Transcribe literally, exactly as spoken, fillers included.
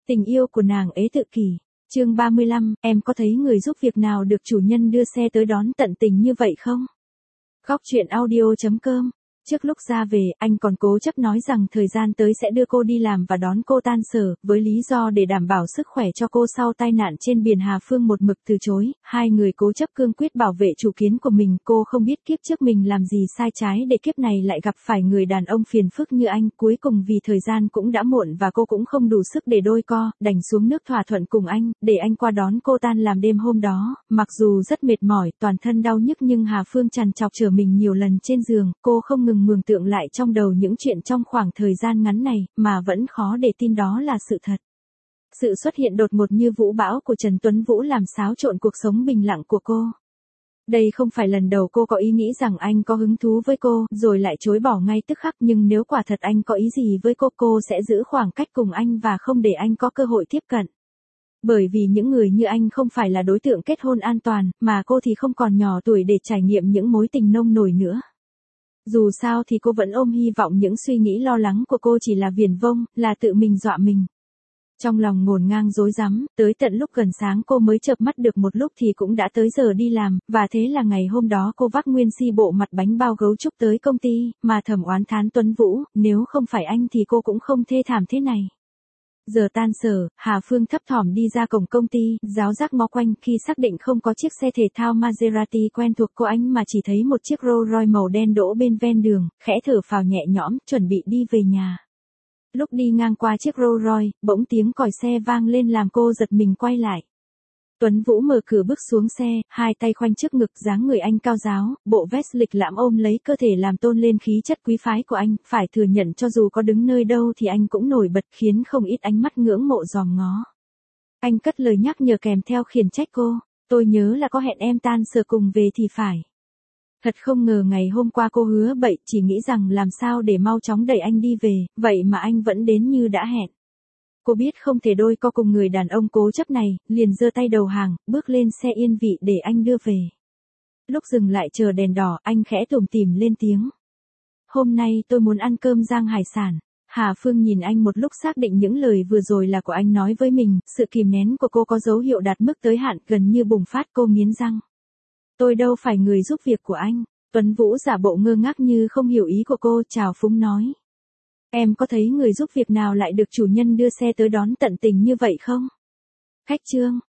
Tình yêu của nàng ế tự kỷ. Chương ba mươi lăm, em có thấy người giúp việc nào được chủ nhân đưa xe tới đón tận tình như vậy không? Góc truyện audio chấm com. Trước lúc ra về, anh còn cố chấp nói rằng thời gian tới sẽ đưa cô đi làm và đón cô tan sở, với lý do để đảm bảo sức khỏe cho cô sau tai nạn trên biển. Hà Phương một mực từ chối, hai người cố chấp cương quyết bảo vệ chủ kiến của mình. Cô không biết kiếp trước mình làm gì sai trái để kiếp này lại gặp phải người đàn ông phiền phức như anh. Cuối cùng vì thời gian cũng đã muộn và cô cũng không đủ sức để đôi co, đành xuống nước thỏa thuận cùng anh, để anh qua đón cô tan làm. Đêm hôm đó, mặc dù rất mệt mỏi, toàn thân đau nhức, nhưng Hà Phương trằn trọc chở mình nhiều lần trên giường. Cô không ngừng mường tượng lại trong đầu những chuyện trong khoảng thời gian ngắn này, mà vẫn khó để tin đó là sự thật. Sự xuất hiện đột ngột như vũ bão của Trần Tuấn Vũ làm xáo trộn cuộc sống bình lặng của cô. Đây không phải lần đầu cô có ý nghĩ rằng anh có hứng thú với cô, rồi lại chối bỏ ngay tức khắc. Nhưng nếu quả thật anh có ý gì với cô, cô sẽ giữ khoảng cách cùng anh và không để anh có cơ hội tiếp cận. Bởi vì những người như anh không phải là đối tượng kết hôn an toàn, mà cô thì không còn nhỏ tuổi để trải nghiệm những mối tình nông nổi nữa. Dù sao thì cô vẫn ôm hy vọng những suy nghĩ lo lắng của cô chỉ là viển vông, là tự mình dọa mình. Trong lòng ngổn ngang rối rắm, tới tận lúc gần sáng cô mới chợp mắt được một lúc thì cũng đã tới giờ đi làm, và thế là ngày hôm đó cô vác nguyên si bộ mặt bánh bao gấu trúc tới công ty, mà thầm oán thán Tuấn Vũ, nếu không phải anh thì cô cũng không thê thảm thế này. Giờ tan sở, Hà Phương thấp thỏm đi ra cổng công ty, ráo rác ngó quanh. Khi xác định không có chiếc xe thể thao Maserati quen thuộc cô anh mà chỉ thấy một chiếc Rolls Royce màu đen đỗ bên ven đường, khẽ thở phào nhẹ nhõm, chuẩn bị đi về nhà. Lúc đi ngang qua chiếc Rolls Royce, bỗng tiếng còi xe vang lên làm cô giật mình quay lại. Tuấn Vũ mở cửa bước xuống xe, hai tay khoanh trước ngực, dáng người anh cao ráo, bộ vest lịch lãm ôm lấy cơ thể làm tôn lên khí chất quý phái của anh. Phải thừa nhận cho dù có đứng nơi đâu thì anh cũng nổi bật, khiến không ít ánh mắt ngưỡng mộ dòm ngó. Anh cất lời nhắc nhở kèm theo khiển trách cô, tôi nhớ là có hẹn em tan sở cùng về thì phải. Thật không ngờ ngày hôm qua cô hứa bậy, chỉ nghĩ rằng làm sao để mau chóng đẩy anh đi về, vậy mà anh vẫn đến như đã hẹn. Cô biết không thể đôi co cùng người đàn ông cố chấp này, liền giơ tay đầu hàng, bước lên xe yên vị để anh đưa về. Lúc dừng lại chờ đèn đỏ, anh khẽ tủm tỉm lên tiếng. Hôm nay tôi muốn ăn cơm rang hải sản. Hà Phương nhìn anh một lúc xác định những lời vừa rồi là của anh nói với mình, sự kìm nén của cô có dấu hiệu đạt mức tới hạn, gần như bùng phát. Cô nghiến răng. Tôi đâu phải người giúp việc của anh. Tuấn Vũ giả bộ ngơ ngác như không hiểu ý của cô, trào phúng nói. Em có thấy người giúp việc nào lại được chủ nhân đưa xe tới đón tận tình như vậy không? Khách trương,